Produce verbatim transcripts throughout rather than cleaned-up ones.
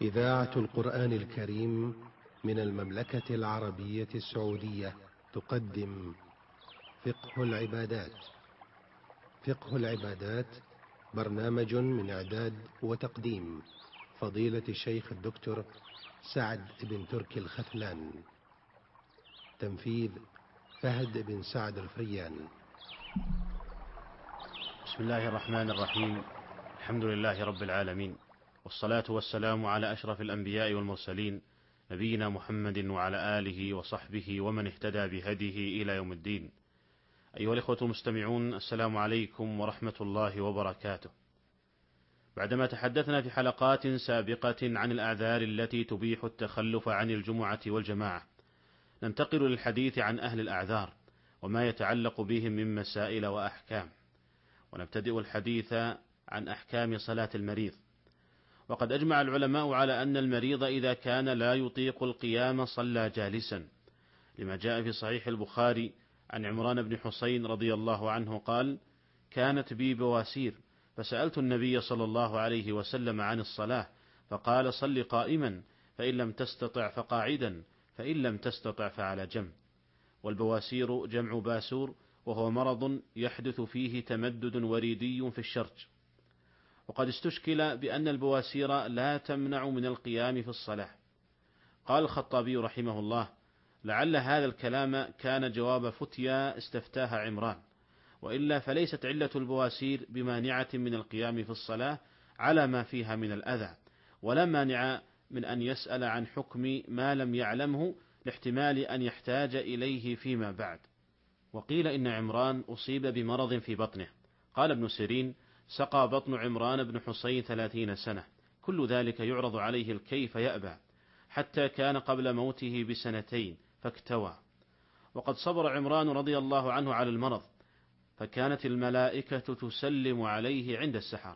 إذاعة القرآن الكريم من المملكة العربية السعودية تقدم فقه العبادات. فقه العبادات برنامج من إعداد وتقديم فضيلة الشيخ الدكتور سعد بن تركي الخثلان. تنفيذ فهد بن سعد الفريان. بسم الله الرحمن الرحيم. الحمد لله رب العالمين، والصلاة والسلام على أشرف الأنبياء والمرسلين، نبينا محمد وعلى آله وصحبه ومن اهتدى بهديه إلى يوم الدين. أيها الإخوة المستمعون، السلام عليكم ورحمة الله وبركاته. بعدما تحدثنا في حلقات سابقة عن الأعذار التي تبيح التخلف عن الجمعة والجماعة، ننتقل للحديث عن أهل الأعذار وما يتعلق بهم من مسائل وأحكام، ونبتدئ الحديث عن أحكام صلاة المريض. وقد أجمع العلماء على أن المريض إذا كان لا يطيق القيام صلى جالسا، لما جاء في صحيح البخاري عن عمران بن حسين رضي الله عنه قال: كانت بي بواسير فسألت النبي صلى الله عليه وسلم عن الصلاة فقال: صل قائما، فإن لم تستطع فقاعدا، فإن لم تستطع فعلى جنب. والبواسير جمع باسور، وهو مرض يحدث فيه تمدد وريدي في الشرج. وقد استشكل بأن البواسير لا تمنع من القيام في الصلاة. قال الخطابي رحمه الله: لعل هذا الكلام كان جواب فتيا استفتاها عمران، وإلا فليست علة البواسير بمانعة من القيام في الصلاة على ما فيها من الأذى، ولا مانع من أن يسأل عن حكم ما لم يعلمه لاحتمال أن يحتاج إليه فيما بعد. وقيل إن عمران أصيب بمرض في بطنه. قال ابن سيرين: سقى بطن عمران بن حسين ثلاثين سنة، كل ذلك يعرض عليه الكيف يأبى، حتى كان قبل موته بسنتين فاكتوى. وقد صبر عمران رضي الله عنه على المرض، فكانت الملائكة تسلم عليه عند السحر.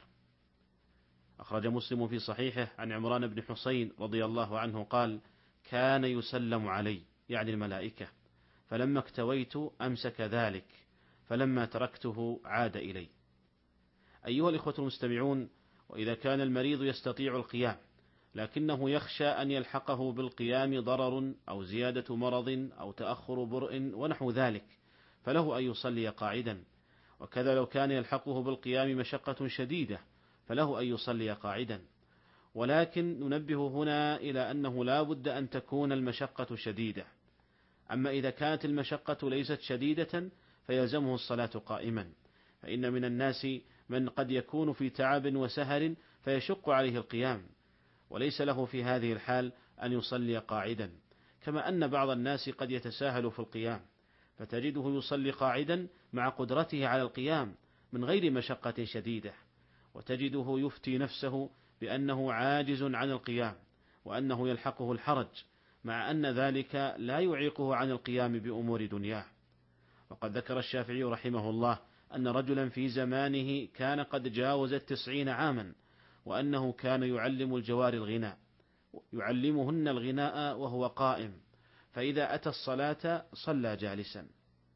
أخرج مسلم في صحيحه عن عمران بن حسين رضي الله عنه قال: كان يسلم علي، يعني الملائكة، فلما اكتويت أمسك ذلك، فلما تركته عاد إلي. أيها الإخوة المستمعون، وإذا كان المريض يستطيع القيام لكنه يخشى أن يلحقه بالقيام ضرر أو زيادة مرض أو تأخر برء ونحو ذلك، فله أن يصلي قاعدا. وكذا لو كان يلحقه بالقيام مشقة شديدة فله أن يصلي قاعدا. ولكن ننبه هنا إلى أنه لا بد أن تكون المشقة شديدة. أما إذا كانت المشقة ليست شديدة فيلزمه الصلاة قائما، فإن من الناس من قد يكون في تعب وسهر فيشق عليه القيام، وليس له في هذه الحال أن يصلي قاعدا. كما أن بعض الناس قد يتساهل في القيام فتجده يصلي قاعدا مع قدرته على القيام من غير مشقة شديدة، وتجده يفتي نفسه بأنه عاجز عن القيام وأنه يلحقه الحرج، مع أن ذلك لا يعيقه عن القيام بأمور دنياه. وقد ذكر الشافعي رحمه الله أن رجلا في زمانه كان قد جاوز التسعين عاما، وأنه كان يعلم الجوار الغناء، يعلمهن الغناء وهو قائم، فإذا أتى الصلاة صلى جالسا.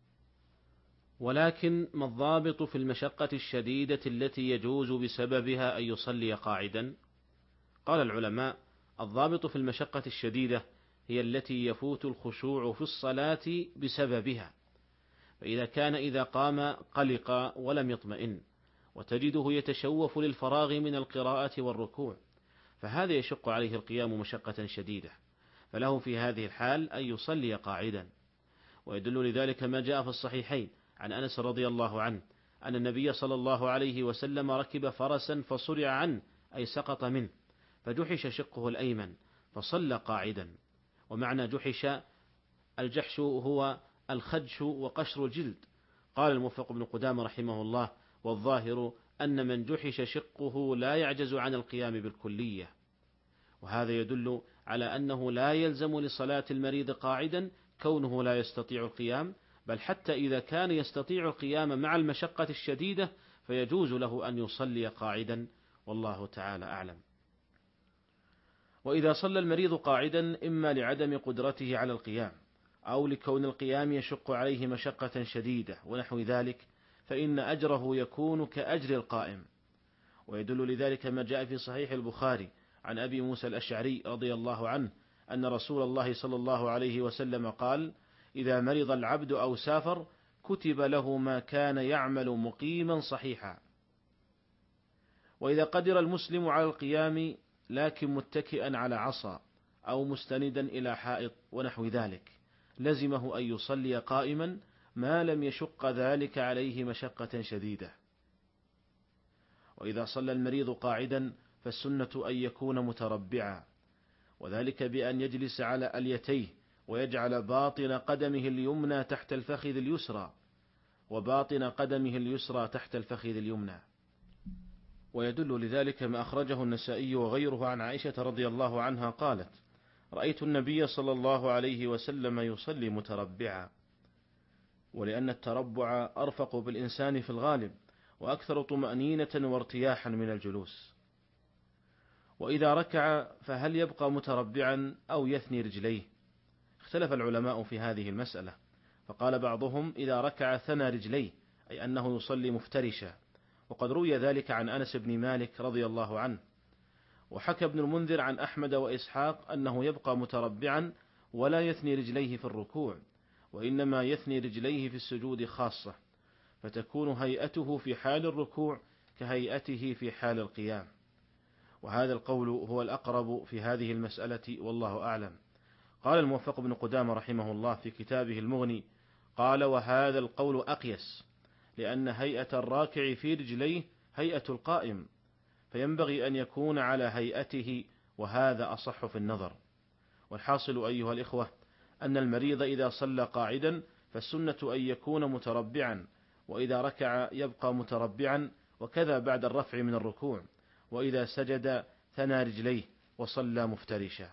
ولكن ما الضابط في المشقة الشديدة التي يجوز بسببها أن يصلي قاعدا؟ قال العلماء: الضابط في المشقة الشديدة هي التي يفوت الخشوع في الصلاة بسببها، فإذا كان إذا قام قلق ولم يطمئن، وتجده يتشوف للفراغ من القراءة والركوع، فهذا يشق عليه القيام مشقة شديدة، فله في هذه الحال أن يصلي قاعدا. ويدل لذلك ما جاء في الصحيحين عن أنس رضي الله عنه أن النبي صلى الله عليه وسلم ركب فرسا فصرع عنه، أي سقط منه، فجحش شقه الأيمن فصلى قاعدا. ومعنى جحش الجحش هو الخدش وقشر الجلد. قال الموفق بن قدامة رحمه الله: والظاهر أن من جحش شقه لا يعجز عن القيام بالكلية. وهذا يدل على أنه لا يلزم لصلاة المريض قاعدا كونه لا يستطيع القيام، بل حتى إذا كان يستطيع القيام مع المشقة الشديدة فيجوز له أن يصلي قاعدا، والله تعالى أعلم. وإذا صلى المريض قاعدا إما لعدم قدرته على القيام أو لكون القيام يشق عليه مشقة شديدة ونحو ذلك، فإن أجره يكون كأجر القائم. ويدل لذلك ما جاء في صحيح البخاري عن أبي موسى الأشعري رضي الله عنه أن رسول الله صلى الله عليه وسلم قال: إذا مرض العبد أو سافر كتب له ما كان يعمل مقيما صحيحا. وإذا قدر المسلم على القيام لكن متكئا على عصا أو مستندا إلى حائط ونحو ذلك لزمه أن يصلي قائما ما لم يشق ذلك عليه مشقة شديدة. وإذا صلى المريض قاعدا فالسنة أن يكون متربعا، وذلك بأن يجلس على أليتيه ويجعل باطن قدمه اليمنى تحت الفخذ اليسرى وباطن قدمه اليسرى تحت الفخذ اليمنى. ويدل لذلك ما أخرجه النسائي وغيره عن عائشة رضي الله عنها قالت: رأيت النبي صلى الله عليه وسلم يصلي متربعا، ولأن التربع أرفق بالإنسان في الغالب وأكثر طمأنينة وارتياحا من الجلوس. وإذا ركع فهل يبقى متربعا أو يثني رجليه؟ اختلف العلماء في هذه المسألة، فقال بعضهم إذا ركع ثنى رجليه، أي أنه يصلي مفترشا، وقد روي ذلك عن أنس بن مالك رضي الله عنه. وحكى ابن المنذر عن أحمد وإسحاق أنه يبقى متربعا ولا يثني رجليه في الركوع، وإنما يثني رجليه في السجود خاصة، فتكون هيئته في حال الركوع كهيئته في حال القيام. وهذا القول هو الأقرب في هذه المسألة والله أعلم. قال الموفق بن قدامة رحمه الله في كتابه المغني قال: وهذا القول أقيس، لأن هيئة الراكع في رجليه هيئة القائم، فينبغي أن يكون على هيئته، وهذا أصح في النظر. والحاصل أيها الإخوة أن المريض إذا صلى قاعدا فالسنة أن يكون متربعا، وإذا ركع يبقى متربعا، وكذا بعد الرفع من الركوع، وإذا سجد ثنى رجليه وصلى مفترشا.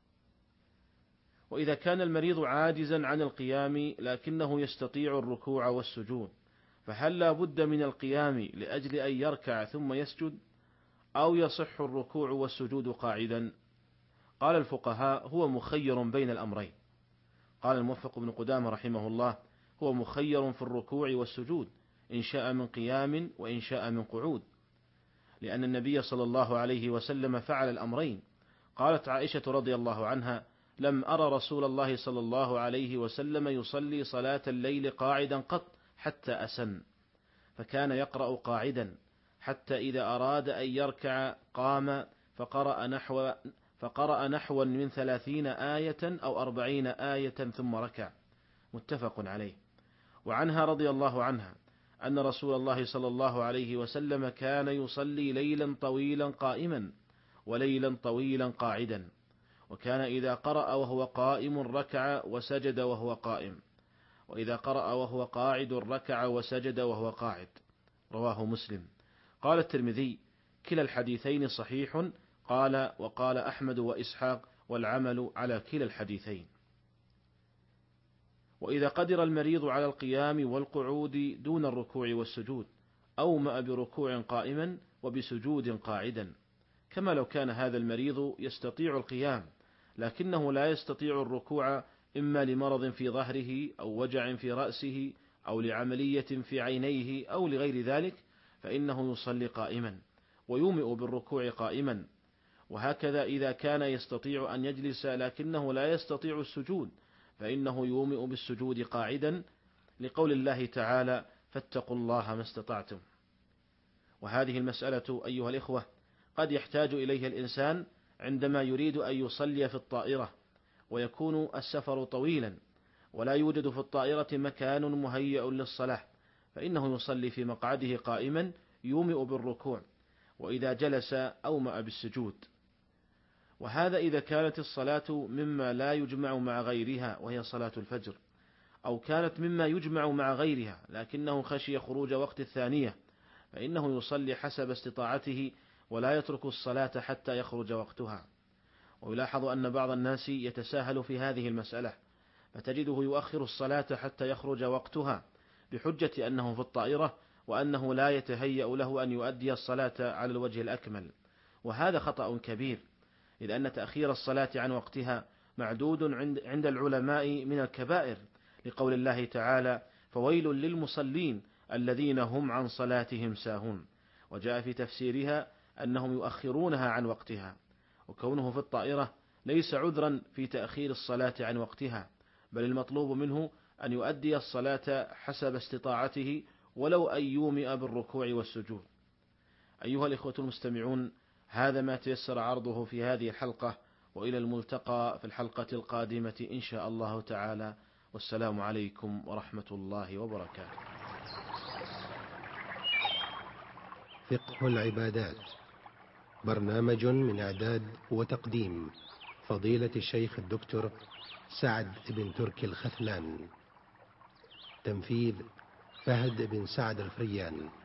وإذا كان المريض عاجزا عن القيام لكنه يستطيع الركوع والسجود، فهل لا بد من القيام لأجل أن يركع ثم يسجد، أو يصح الركوع والسجود قاعدا؟ قال الفقهاء: هو مخير بين الأمرين. قال الموفق بن قدامة رحمه الله: هو مخير في الركوع والسجود، إن شاء من قيام وإن شاء من قعود، لأن النبي صلى الله عليه وسلم فعل الأمرين. قالت عائشة رضي الله عنها: لم أرى رسول الله صلى الله عليه وسلم يصلي صلاة الليل قاعدا قط حتى أسن، فكان يقرأ قاعدا حتى إذا أراد أن يركع قام فقرأ نحو فقرأ نحوا من ثلاثين آية أو أربعين آية ثم ركع، متفق عليه. وعنها رضي الله عنها أن رسول الله صلى الله عليه وسلم كان يصلي ليلا طويلا قائما وليلا طويلا قاعدا، وكان إذا قرأ وهو قائم ركع وسجد وهو قائم، وإذا قرأ وهو قاعد ركع وسجد وهو قاعد. رواه مسلم. قال الترمذي: كلا الحديثين صحيح. قال: وقال أحمد وإسحاق: والعمل على كلا الحديثين. وإذا قدر المريض على القيام والقعود دون الركوع والسجود أومأ بركوع قائما وبسجود قاعدا، كما لو كان هذا المريض يستطيع القيام لكنه لا يستطيع الركوع، إما لمرض في ظهره أو وجع في رأسه أو لعملية في عينيه أو لغير ذلك، فإنه يصلي قائما ويومئ بالركوع قائما. وهكذا إذا كان يستطيع أن يجلس لكنه لا يستطيع السجود، فإنه يومئ بالسجود قاعدا، لقول الله تعالى: فاتقوا الله ما استطعتم. وهذه المسألة أيها الإخوة قد يحتاج إليها الإنسان عندما يريد أن يصلي في الطائرة ويكون السفر طويلا ولا يوجد في الطائرة مكان مهيأ للصلاة، فإنه يصلي في مقعده قائما يومئ بالركوع، وإذا جلس أومأ بالسجود. وهذا إذا كانت الصلاة مما لا يجمع مع غيرها وهي صلاة الفجر، أو كانت مما يجمع مع غيرها لكنه خشي خروج وقت الثانية، فإنه يصلي حسب استطاعته ولا يترك الصلاة حتى يخرج وقتها. ويلاحظ أن بعض الناس يتساهل في هذه المسألة، فتجده يؤخر الصلاة حتى يخرج وقتها بحجة أنه في الطائرة وأنه لا يتهيأ له أن يؤدي الصلاة على الوجه الأكمل، وهذا خطأ كبير، إذ أن تأخير الصلاة عن وقتها معدود عند العلماء من الكبائر، لقول الله تعالى: فويل للمصلين الذين هم عن صلاتهم ساهون. وجاء في تفسيرها أنهم يؤخرونها عن وقتها. وكونه في الطائرة ليس عذرا في تأخير الصلاة عن وقتها، بل المطلوب منه أن يؤدي الصلاة حسب استطاعته ولو أن يومئ بالركوع والسجود. أيها الإخوة المستمعون، هذا ما تيسر عرضه في هذه الحلقة، وإلى الملتقى في الحلقة القادمة إن شاء الله تعالى، والسلام عليكم ورحمة الله وبركاته. فقه العبادات، برنامج من إعداد وتقديم فضيلة الشيخ الدكتور سعد بن تركي الخثلان، تنفيذ فهد بن سعد الفريان.